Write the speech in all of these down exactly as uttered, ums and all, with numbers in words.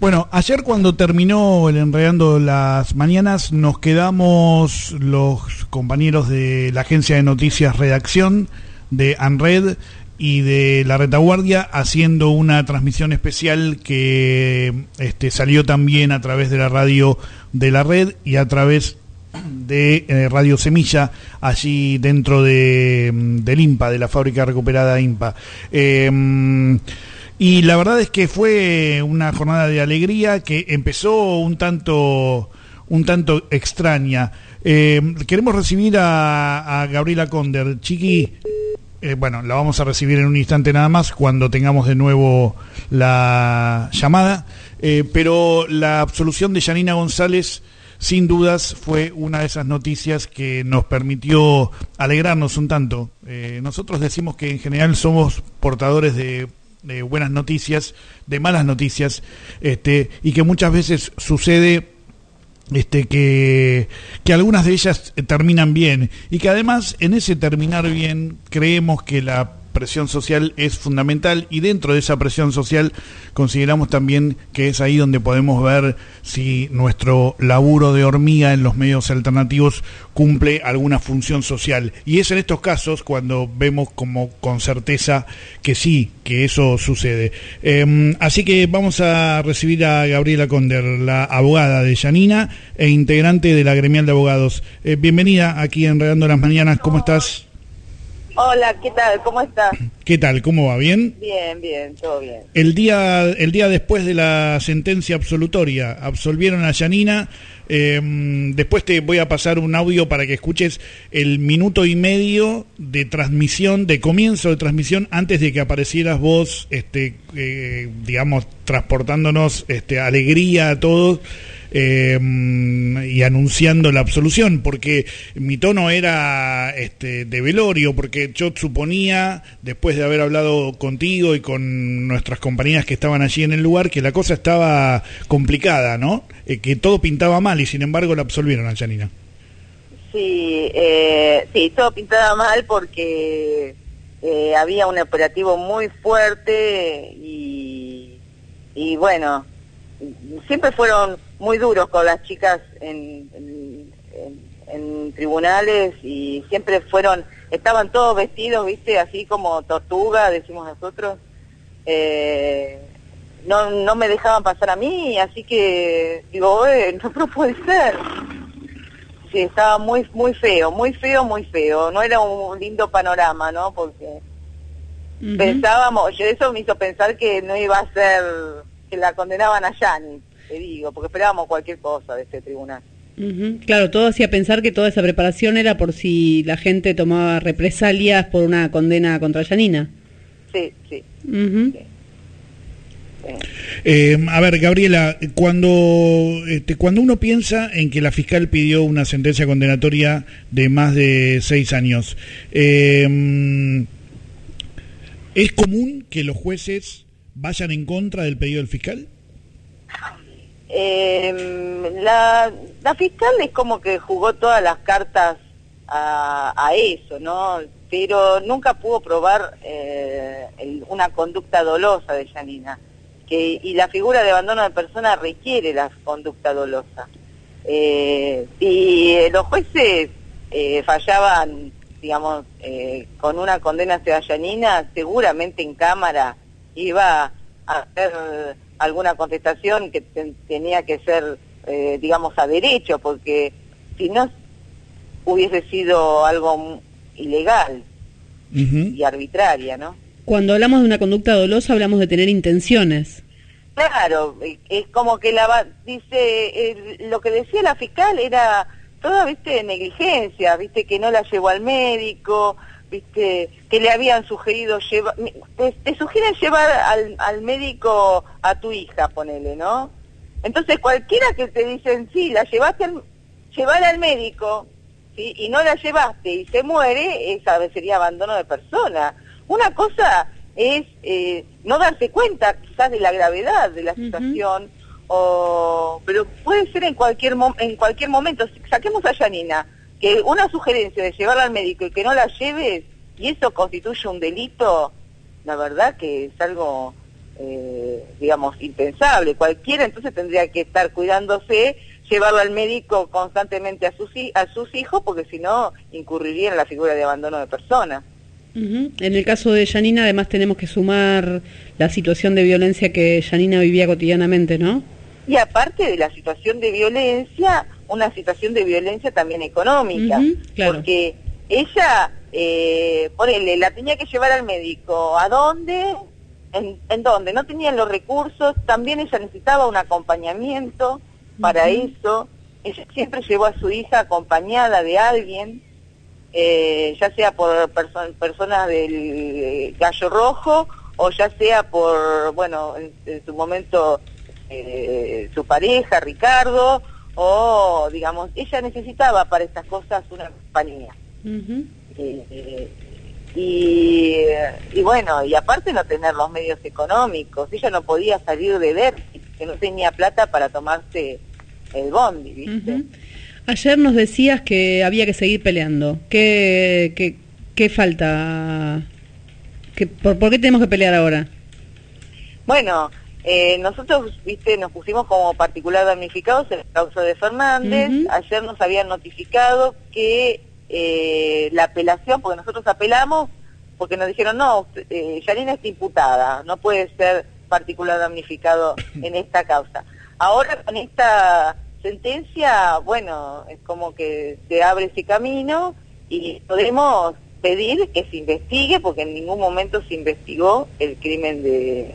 Bueno, ayer cuando terminó el Enredando las Mañanas, nos quedamos los compañeros de la agencia de noticias Redacción, de ANRED y de La Retaguardia, haciendo una transmisión especial que este, salió también a través de la radio de la red y a través de eh, Radio Semilla, allí dentro de del INPA, de la fábrica recuperada INPA. Eh, Y la verdad es que fue una jornada de alegría que empezó un tanto un tanto extraña. Eh, queremos recibir a, a Gabriela Conder. Chiqui, eh, bueno, la vamos a recibir en un instante nada más cuando tengamos de nuevo la llamada. Eh, pero la absolución de Yanina González, sin dudas, fue una de esas noticias que nos permitió alegrarnos un tanto. Eh, nosotros decimos que en general somos portadores de de buenas noticias, de malas noticias, este, y que muchas veces sucede este que, que algunas de ellas terminan bien, y que además en ese terminar bien creemos que la presión social es fundamental, y dentro de esa presión social consideramos también que es ahí donde podemos ver si nuestro laburo de hormiga en los medios alternativos cumple alguna función social, y es en estos casos cuando vemos como con certeza que sí, que eso sucede. Eh, así que vamos a recibir a Gabriela Conder, la abogada de Yanina e integrante de la gremial de abogados. Eh, bienvenida aquí en Enredando las Mañanas, ¿cómo estás? Hola, ¿qué tal? ¿Cómo estás? ¿Qué tal? ¿Cómo va? ¿Bien? Bien, bien, todo bien. El día, el día después de la sentencia absolutoria, absolvieron a Yanina. Eh, después te voy a pasar un audio para que escuches el minuto y medio de transmisión, de comienzo de transmisión, antes de que aparecieras vos, este, eh, digamos, transportándonos este, alegría a todos. Eh, y anunciando la absolución, porque mi tono era este, de velorio, porque yo suponía, después de haber hablado contigo y con nuestras compañeras que estaban allí en el lugar, que la cosa estaba complicada, ¿no? Eh, que todo pintaba mal, y sin embargo la absolvieron a Yanina. Sí, eh, sí, todo pintaba mal porque eh, había un operativo muy fuerte y, y bueno, siempre fueron muy duros con las chicas en, en, en, en tribunales, y siempre fueron, estaban todos vestidos, viste, así como tortuga, decimos nosotros. Eh, no no me dejaban pasar a mí, así que digo, eh, no, no puede ser. Sí, estaba muy muy feo, muy feo, muy feo. No era un lindo panorama, ¿no? Porque uh-huh. pensábamos, eso me hizo pensar que no iba a ser, que la condenaban a Yani, te digo, porque esperábamos cualquier cosa de este tribunal. Uh-huh. Claro, todo hacía pensar que toda esa preparación era por si la gente tomaba represalias por una condena contra Yanina. Sí, sí. Uh-huh. sí. Eh, a ver, Gabriela, cuando este, cuando uno piensa en que la fiscal pidió una sentencia condenatoria de más de seis años, eh, ¿es común que los jueces vayan en contra del pedido del fiscal? Eh, la, la fiscal es como que jugó todas las cartas a, a eso, ¿no? Pero nunca pudo probar eh, el, una conducta dolosa de Yanina. Que, y la figura de abandono de persona requiere la conducta dolosa. Eh, si los jueces eh, fallaban, digamos, eh, con una condena hacia Yanina, seguramente en cámara iba a hacer alguna contestación que ten, tenía que ser, eh, digamos, a derecho, porque si no hubiese sido algo ilegal uh-huh. y arbitraria, ¿no? Cuando hablamos de una conducta dolosa hablamos de tener intenciones. Claro, es como que la dice eh, lo que decía la fiscal era toda, viste, negligencia, viste, que no la llevó al médico, viste, que le habían sugerido llevar, te, te sugieren llevar al, al médico a tu hija, ponele, ¿no? Entonces cualquiera que te dicen, sí, la llevaste al, llevar al médico, ¿sí? Y no la llevaste y se muere, esa sería abandono de persona. Una cosa es eh, no darse cuenta quizás de la gravedad de la situación, uh-huh. o pero puede ser en cualquier mo- en cualquier momento. Saquemos a Yanina, que una sugerencia de llevarla al médico y que no la lleves, y eso constituye un delito, la verdad que es algo eh, digamos, impensable. Cualquiera entonces tendría que estar cuidándose, llevarlo al médico constantemente a sus, a sus hijos, porque si no incurriría en la figura de abandono de personas. Uh-huh. En el caso de Yanina, además, tenemos que sumar la situación de violencia que Yanina vivía cotidianamente, ¿no? Y aparte de la situación de violencia, una situación de violencia también económica, uh-huh, claro. Porque ella, eh, ponele, la tenía que llevar al médico. ¿A dónde? ¿En, en dónde? No tenían los recursos, también ella necesitaba un acompañamiento para uh-huh. eso. Ella siempre llevó a su hija acompañada de alguien, eh, ya sea por perso- personas del Gallo Rojo, o ya sea por, bueno, en, en su momento eh, su pareja, Ricardo, o, digamos, ella necesitaba para estas cosas una compañía. Uh-huh. eh, y, y bueno, y aparte no tener los medios económicos, ella no podía salir de déficit, que no tenía plata para tomarse el bondi, ¿viste? Uh-huh. Ayer nos decías que había que seguir peleando. ¿Qué, qué, qué falta? ¿Qué, por, ¿Por qué tenemos que pelear ahora? Bueno, eh, nosotros, viste, nos pusimos como particular damnificados en el caso de Fernández. Uh-huh. Ayer nos habían notificado que eh, la apelación, porque nosotros apelamos, porque nos dijeron, no, eh, Yanina está imputada, no puede ser particular damnificado en esta causa. Ahora con esta sentencia, bueno, es como que se abre ese camino y podemos pedir que se investigue, porque en ningún momento se investigó el crimen de,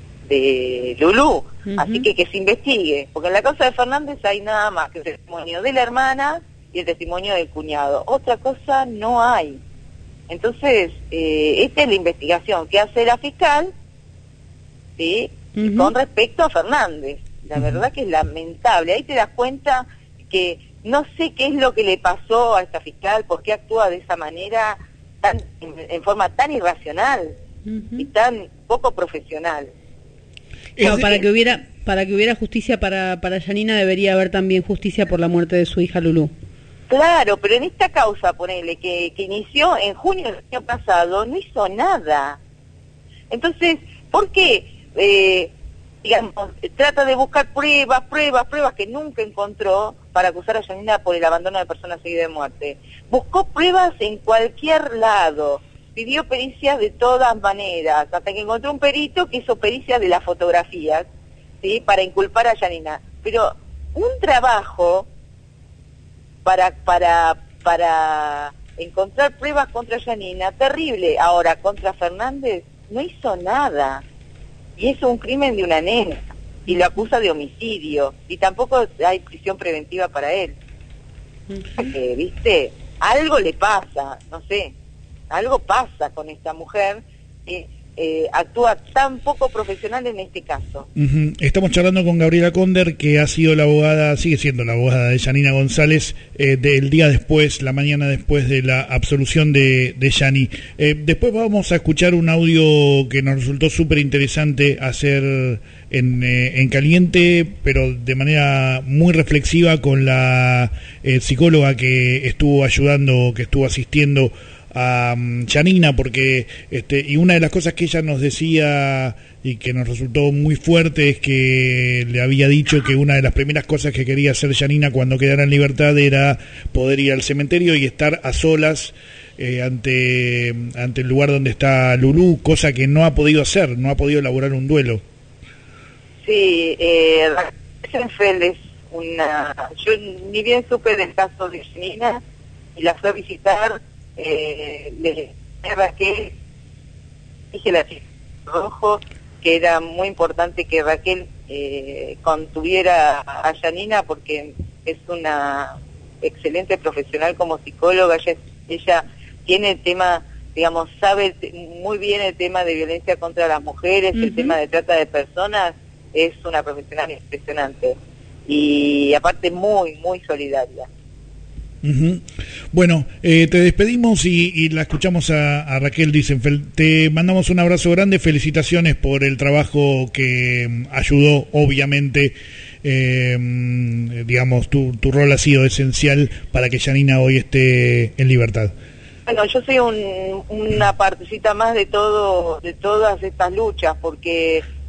de Lulú. Uh-huh. Así que que se investigue, porque en la causa de Fernández hay nada más que el testimonio de la hermana y el testimonio del cuñado. Otra cosa no hay. Entonces, eh, esta es la investigación que hace la fiscal, ¿sí? Uh-huh. Con respecto a Fernández. La verdad que es lamentable. Ahí te das cuenta que no sé qué es lo que le pasó a esta fiscal, por qué actúa de esa manera, tan en, en forma tan irracional uh-huh. y tan poco profesional. Bueno, para que hubiera para que hubiera justicia para para Yanina, debería haber también justicia por la muerte de su hija Lulú. Claro, pero en esta causa, ponele, que, que inició en junio del año pasado, no hizo nada. Entonces, ¿por qué? Eh, digamos, trata de buscar pruebas, pruebas, pruebas que nunca encontró para acusar a Yanina por el abandono de personas seguidas de muerte. Buscó pruebas en cualquier lado, pidió pericias de todas maneras, hasta que encontró un perito que hizo pericias de las fotografías, ¿sí? Para inculpar a Yanina. Pero un trabajo para, para, para encontrar pruebas contra Yanina, terrible. Ahora, contra Fernández, no hizo nada. Y es un crimen de una nena, y lo acusa de homicidio, y tampoco hay prisión preventiva para él. Porque, ¿viste? Algo le pasa, no sé, algo pasa con esta mujer que eh, actúa tan poco profesional en este caso. Uh-huh. Estamos charlando con Gabriela Conder, que ha sido la abogada, sigue siendo la abogada de Yanina González, eh, del día después, la mañana después de la absolución de, de Yani. Eh, después vamos a escuchar un audio que nos resultó súper interesante hacer en, eh, en caliente, pero de manera muy reflexiva, con la eh, psicóloga que estuvo ayudando, que estuvo asistiendo a um, Yanina, porque este, y una de las cosas que ella nos decía y que nos resultó muy fuerte es que le había dicho que una de las primeras cosas que quería hacer Yanina cuando quedara en libertad era poder ir al cementerio y estar a solas eh, ante ante el lugar donde está Lulú, cosa que no ha podido hacer, no ha podido elaborar un duelo. Sí, eh, Raquel es una... Yo ni bien supe del caso de Yanina y la fui a visitar. Eh, le dije a Raquel, dije a la chica Rojo que era muy importante que Raquel eh, contuviera a Yanina, porque es una excelente profesional como psicóloga. Ella, ella tiene el tema, digamos, sabe muy bien el tema de violencia contra las mujeres, uh-huh. el tema de trata de personas. Es una profesional impresionante y aparte muy, muy solidaria. Uh-huh. Bueno, eh, te despedimos y, y la escuchamos a, a Raquel Disenfeld. Te mandamos un abrazo grande, felicitaciones por el trabajo que um, ayudó, obviamente, eh, digamos, tu, tu rol ha sido esencial para que Yanina hoy esté en libertad. Bueno, yo soy un, una partecita más de todo, de todas estas luchas, porque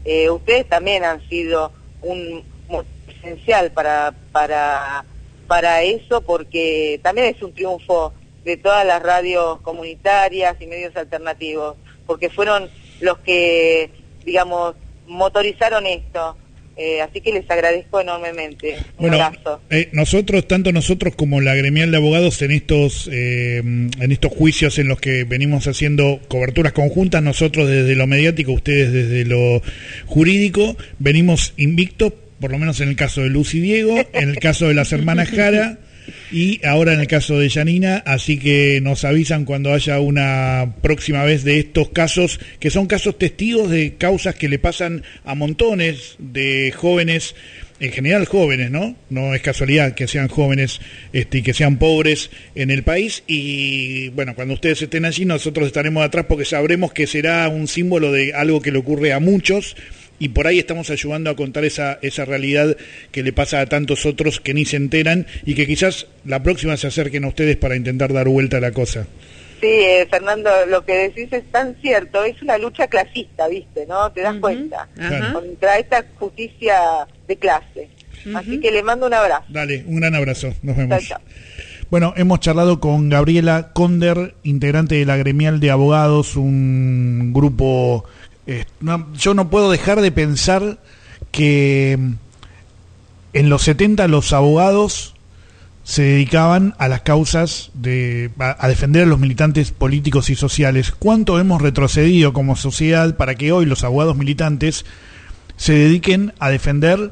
eh, ustedes también han sido un motivo esencial para, para, para eso, porque también es un triunfo de todas las radios comunitarias y medios alternativos, porque fueron los que, digamos, motorizaron esto. Eh, así que les agradezco enormemente. Un bueno, abrazo. Eh, nosotros, tanto nosotros como la gremial de abogados, en estos eh, en estos juicios en los que venimos haciendo coberturas conjuntas, nosotros desde lo mediático, ustedes desde lo jurídico, venimos invictos, por lo menos en el caso de Luz y Diego, en el caso de las hermanas Jara y ahora en el caso de Yanina, así que nos avisan cuando haya una próxima vez de estos casos, que son casos testigos de causas que le pasan a montones de jóvenes, en general jóvenes, ¿no? No es casualidad que sean jóvenes este, y que sean pobres en el país, y bueno, cuando ustedes estén allí nosotros estaremos atrás porque sabremos que será un símbolo de algo que le ocurre a muchos, y por ahí estamos ayudando a contar esa esa realidad que le pasa a tantos otros que ni se enteran y que quizás la próxima se acerquen a ustedes para intentar dar vuelta a la cosa. Sí, eh, Fernando, lo que decís es tan cierto, es una lucha clasista, ¿viste? ¿No? ¿Te das uh-huh. cuenta? Ajá. Contra esta justicia de clase. Uh-huh. Así que le mando un abrazo. Dale, un gran abrazo, nos vemos. Chao, chao. Bueno, hemos charlado con Gabriela Conder, integrante de la gremial de abogados, un grupo... Eh, no, yo no puedo dejar de pensar que en los setenta los abogados se dedicaban a las causas de a, a defender a los militantes políticos y sociales. ¿Cuánto hemos retrocedido como sociedad para que hoy los abogados militantes se dediquen a defender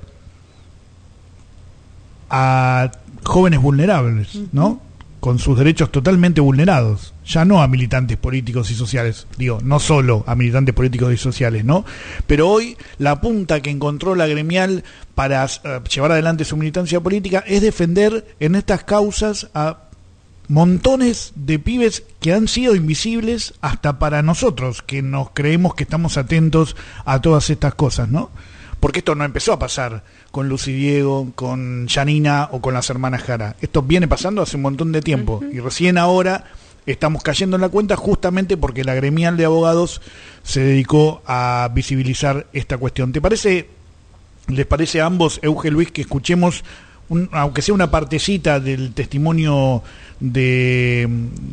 a jóvenes vulnerables, ¿no? Con sus derechos totalmente vulnerados, ya no a militantes políticos y sociales, digo, no solo a militantes políticos y sociales, ¿no? Pero hoy la punta que encontró la gremial para uh, llevar adelante su militancia política es defender en estas causas a montones de pibes que han sido invisibles hasta para nosotros, que nos creemos que estamos atentos a todas estas cosas, ¿no? Porque esto no empezó a pasar con Luz y Diego, con Yanina o con las hermanas Jara. Esto viene pasando hace un montón de tiempo. Uh-huh. Y recién ahora estamos cayendo en la cuenta justamente porque la gremial de abogados se dedicó a visibilizar esta cuestión. ¿Te parece, les parece a ambos, Euge, Luis, que escuchemos, un, aunque sea una partecita del testimonio de,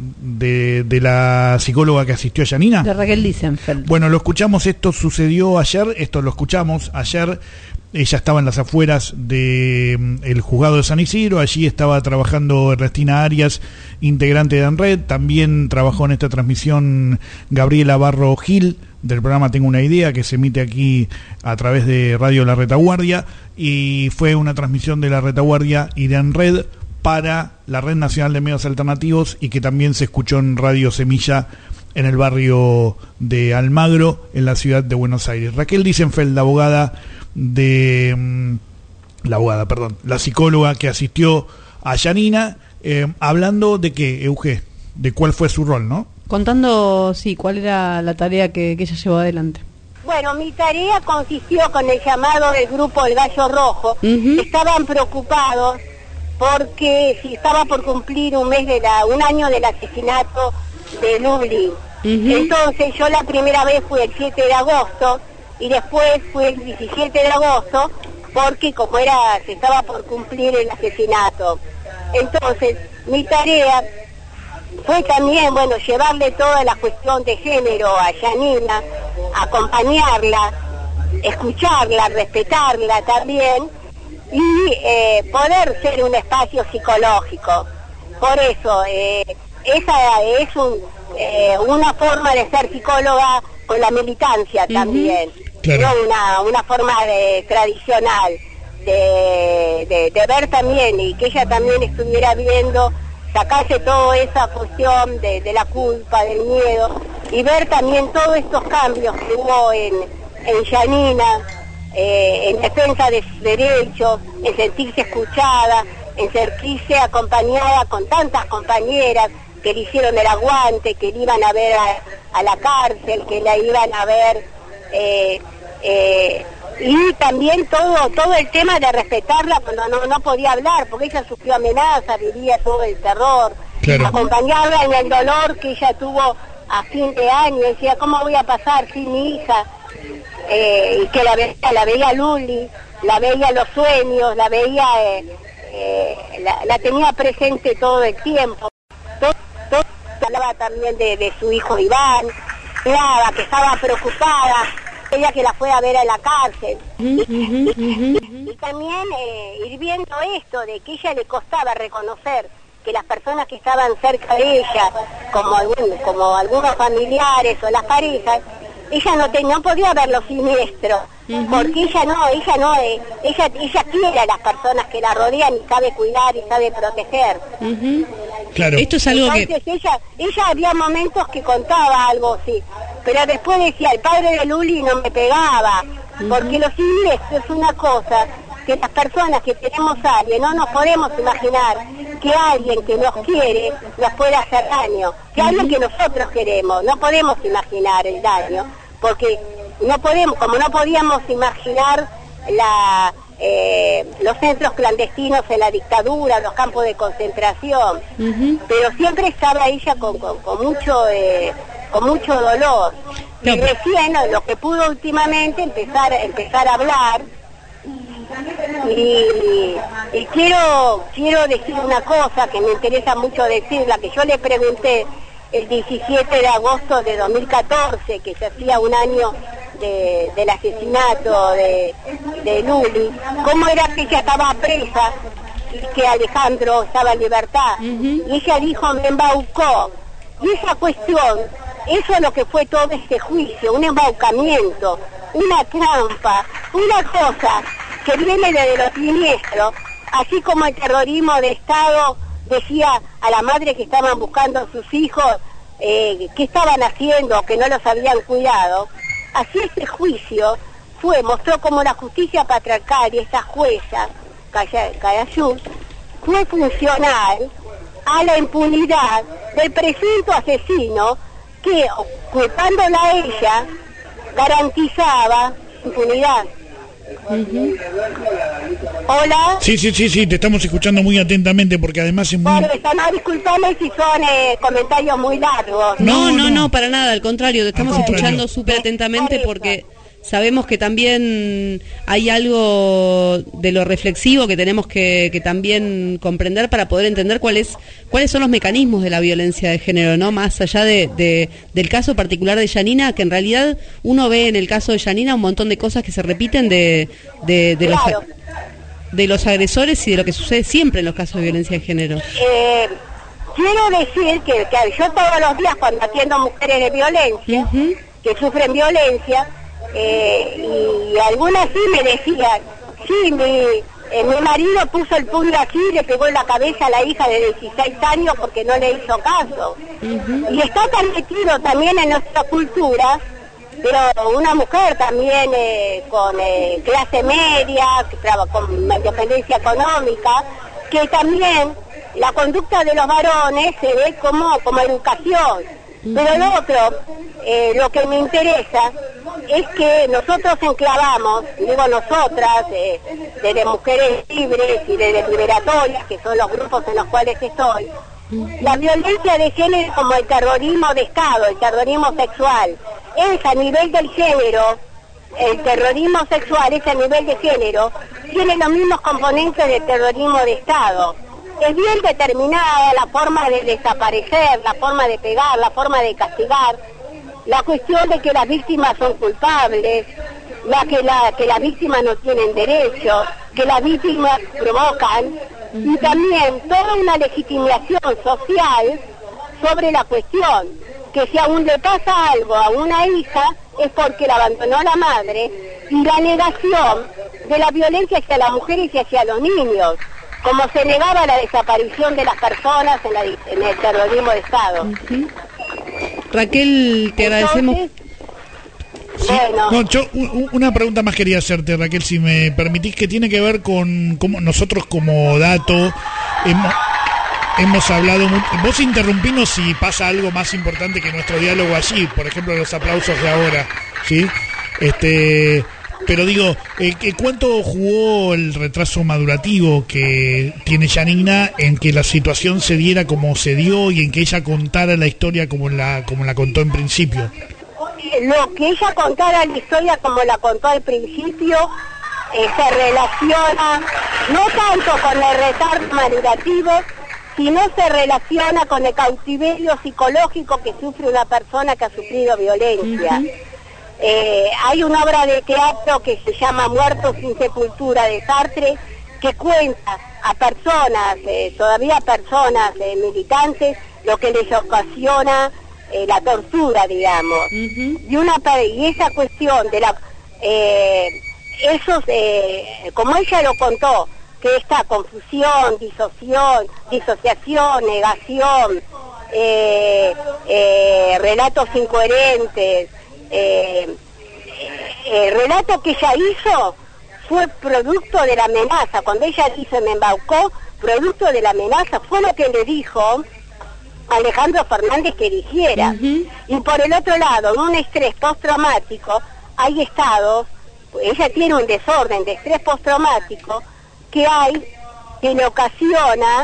de, de la psicóloga que asistió a Yanina? De Raquel Liesenfeld. Bueno, lo escuchamos, esto sucedió ayer, esto lo escuchamos ayer, ella estaba en las afueras del de, juzgado de San Isidro, allí estaba trabajando Ernestina Arias, integrante de ANRED, también trabajó en esta transmisión Gabriela Barro Gil, del programa Tengo una Idea, que se emite aquí a través de Radio La Retaguardia, y fue una transmisión de La Retaguardia y de ANRED para la Red Nacional de Medios Alternativos y que también se escuchó en Radio Semilla en el barrio de Almagro, en la ciudad de Buenos Aires. Raquel Liesenfeld, la abogada de... la abogada, perdón, la psicóloga que asistió a Yanina, eh, hablando de qué, Euge, de cuál fue su rol, ¿no? Contando, sí, cuál era la tarea que, que ella llevó adelante. Bueno, mi tarea consistió con el llamado del grupo El Gallo Rojo. Uh-huh. Estaban preocupados porque si estaba por cumplir un mes de la, un año del asesinato de Lublin. Uh-huh. Entonces yo la primera vez fui el siete de agosto y después fui el diecisiete de agosto porque como era, se estaba por cumplir el asesinato. Entonces mi tarea fue también, bueno, llevarle toda la cuestión de género a Yanina, acompañarla, escucharla, respetarla también, y eh, poder ser un espacio psicológico. Por eso, eh, esa es un, eh, una forma de ser psicóloga con la militancia también, uh-huh. Claro. No una, una forma de, tradicional, de, de, de ver también, y que ella también estuviera viendo, sacarse toda esa cuestión de, de la culpa, del miedo, y ver también todos estos cambios que hubo en, en Yanina, eh, en defensa de sus derechos, en sentirse escuchada, en sentirse acompañada con tantas compañeras que le hicieron el aguante, que le iban a ver a, a la cárcel, que la iban a ver, eh, eh, y también todo todo el tema de respetarla cuando no, no podía hablar, porque ella sufrió amenazas, vivía todo el terror, claro. Acompañarla en el dolor que ella tuvo a fin de año, decía, ¿cómo voy a pasar sin mi hija? eh, y que la veía, la veía Luli, la veía los sueños, la veía, eh, eh, la, la tenía presente todo el tiempo. Todo, todo hablaba también de, de su hijo Iván, hablaba que estaba preocupada, ella que la fue a ver a la cárcel. Uh-huh, uh-huh, uh-huh. Y también eh, ir viendo esto de que ella le costaba reconocer que las personas que estaban cerca de ella, como, algún, como algunos familiares o las parejas, ella no, te, no podía ver lo siniestro, uh-huh. porque ella no, ella no, eh, ella, ella quiere a las personas que la rodean y sabe cuidar y sabe proteger. Uh-huh. Claro. Esto es algo Entonces, que... ella, ella había momentos que contaba algo así, pero después decía, el padre de Luli no me pegaba, uh-huh. porque lo siniestro es una cosa que las personas que tenemos a alguien no nos podemos imaginar que alguien que nos quiere nos pueda hacer daño, que uh-huh. alguien que nosotros queremos, no podemos imaginar el daño, porque no podemos, como no podíamos imaginar la, eh, los centros clandestinos en la dictadura, los campos de concentración, uh-huh. pero siempre estaba ella con, con, con mucho eh, con mucho dolor. No, y recién lo que pudo últimamente empezar empezar a hablar. Y, y quiero quiero decir una cosa que me interesa mucho decirla, que yo le pregunté el diecisiete de agosto de dos mil catorce, que se hacía un año de, del asesinato de, de Luli, cómo era que ella estaba presa y que Alejandro estaba en libertad. Uh-huh. Y ella dijo, me embaucó. Y esa cuestión, eso es lo que fue todo este juicio, un embaucamiento, una trampa, una cosa que viene de lo siniestro, así como el terrorismo de Estado decía a la madre que estaban buscando a sus hijos, eh, qué estaban haciendo, que no los habían cuidado. Así este juicio fue, mostró como la justicia patriarcal y esta jueza, Carayús, fue funcional a la impunidad del presunto asesino que, culpándola a ella, garantizaba impunidad. Uh-huh. Hola. Sí, sí, sí, sí, te estamos escuchando muy atentamente porque además es muy... Bueno, no, disculpame si son eh, comentarios muy largos. No, no, no, no, para nada, al contrario, te estamos escuchando súper atentamente porque sabemos que también hay algo de lo reflexivo que tenemos que, que también comprender para poder entender cuáles cuáles son los mecanismos de la violencia de género, ¿no? Más allá de, de del caso particular de Yanina, que en realidad uno ve en el caso de Yanina un montón de cosas que se repiten de, de, de, claro. los, de los agresores y de lo que sucede siempre en los casos de violencia de género. Eh, quiero decir que, que yo todos los días cuando atiendo a mujeres de violencia, uh-huh. que sufren violencia, Eh, y, y algunas sí me decían, sí, mi, eh, mi marido puso el puño aquí y le pegó en la cabeza a la hija de dieciséis años porque no le hizo caso. Uh-huh. Y está tan metido también en nuestra cultura, pero una mujer también eh, con eh, clase media, que trabaja con independencia económica, que también la conducta de los varones se ve como, como educación. Pero lo otro, eh, lo que me interesa es que nosotros enclavamos, digo nosotras, eh, desde Mujeres Libres y desde Liberatorias, que son los grupos en los cuales estoy, la violencia de género como el terrorismo de Estado, el terrorismo sexual, es a nivel del género, el terrorismo sexual es a nivel de género, tiene los mismos componentes del terrorismo de Estado. Es bien determinada la forma de desaparecer, la forma de pegar, la forma de castigar, la cuestión de que las víctimas son culpables, la que, la, que las víctimas no tienen derechos, que las víctimas provocan, y también toda una legitimación social sobre la cuestión, que si aún le pasa algo a una hija es porque la abandonó la madre, y la negación de la violencia hacia las mujeres y hacia los niños, como se negaba la desaparición de las personas en, la, en el terrorismo de Estado. Uh-huh. Raquel, te agradecemos. Sí, bueno. No, yo u, una pregunta más quería hacerte, Raquel, si me permitís, que tiene que ver con cómo nosotros como dato hemos, hemos hablado, vos interrumpinos si pasa algo más importante que nuestro diálogo allí, por ejemplo los aplausos de ahora, ¿sí? Este... Pero digo, eh, ¿cuánto jugó el retraso madurativo que tiene Yanina en que la situación se diera como se dio y en que ella contara la historia como la como la contó en principio? lo que ella contara la historia como la contó al principio, eh, se relaciona no tanto con el retardo madurativo, sino se relaciona con el cautiverio psicológico que sufre una persona que ha sufrido violencia. Uh-huh. Eh, hay una obra de teatro que se llama Muertos sin sepultura de Sartre, que cuenta a personas, eh, todavía personas eh, militantes, lo que les ocasiona eh, la tortura, digamos. Uh-huh. Y una y esa cuestión de la eh, esos eh, como ella lo contó, que esta confusión, disociación, disociación, negación, eh, eh, relatos incoherentes, eh, el relato que ella hizo fue producto de la amenaza. Cuando ella dice me embaucó, producto de la amenaza, fue lo que le dijo Alejandro Fernández que dijera. Uh-huh. Y por el otro lado, en un estrés postraumático, hay estados, ella tiene un desorden de estrés postraumático que hay, que le ocasiona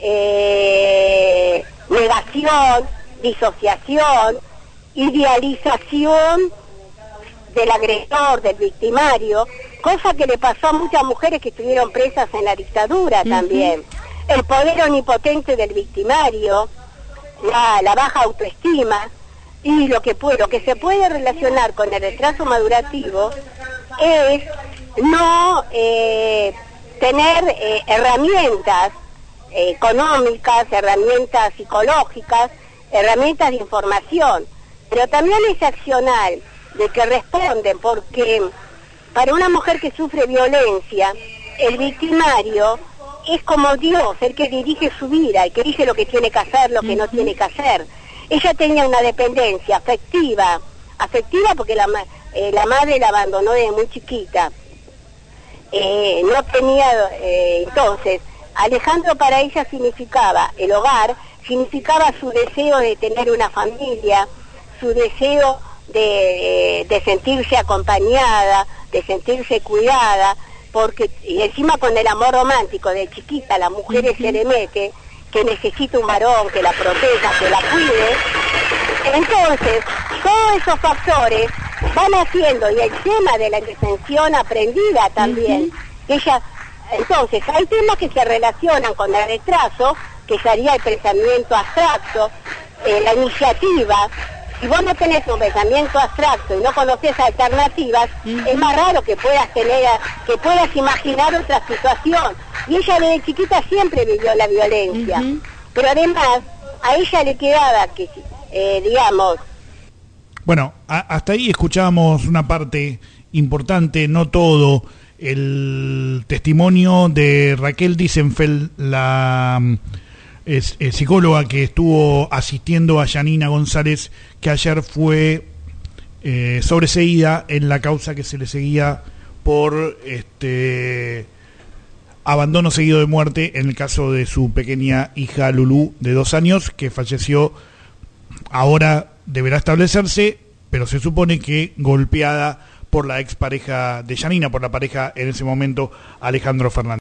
eh, negación, disociación, idealización del agresor, del victimario, cosa que le pasó a muchas mujeres que estuvieron presas en la dictadura. Uh-huh. También. El poder omnipotente del victimario, la, la baja autoestima, y lo que, puede, lo que se puede relacionar con el retraso madurativo es no eh, tener eh, herramientas eh, económicas, herramientas psicológicas, herramientas de información, pero también ese accionar de que responden, porque para una mujer que sufre violencia, el victimario es como Dios, el que dirige su vida, el que dice lo que tiene que hacer, lo que no tiene que hacer. Ella tenía una dependencia afectiva, afectiva porque la, eh, la madre la abandonó desde muy chiquita. Eh, no tenía, eh, entonces, Alejandro para ella significaba el hogar, significaba su deseo de tener una familia, su deseo de, de sentirse acompañada, de sentirse cuidada, porque y encima con el amor romántico de chiquita a las mujeres uh-huh. se le mete que necesita un varón que la proteja, que la cuide. Entonces, todos esos factores van haciendo, y el tema de la indefensión aprendida también, uh-huh. ella, entonces, hay temas que se relacionan con el retraso, que sería el pensamiento abstracto, eh, la iniciativa. Si vos no tenés un pensamiento abstracto y no conoces alternativas, uh-huh. es más raro que puedas tener, que puedas imaginar otra situación. Y ella desde chiquita siempre vivió la violencia. Uh-huh. Pero además, a ella le quedaba que, eh, digamos... Bueno, a, hasta ahí escuchábamos una parte importante, no todo, el testimonio de Raquel Disenfeld, la... es eh, psicóloga que estuvo asistiendo a Yanina González, que ayer fue eh, sobreseída en la causa que se le seguía por este abandono seguido de muerte en el caso de su pequeña hija Lulú de dos años, que falleció. Ahora deberá establecerse, pero se supone que golpeada por la expareja de Yanina, por la pareja en ese momento, Alejandro Fernández.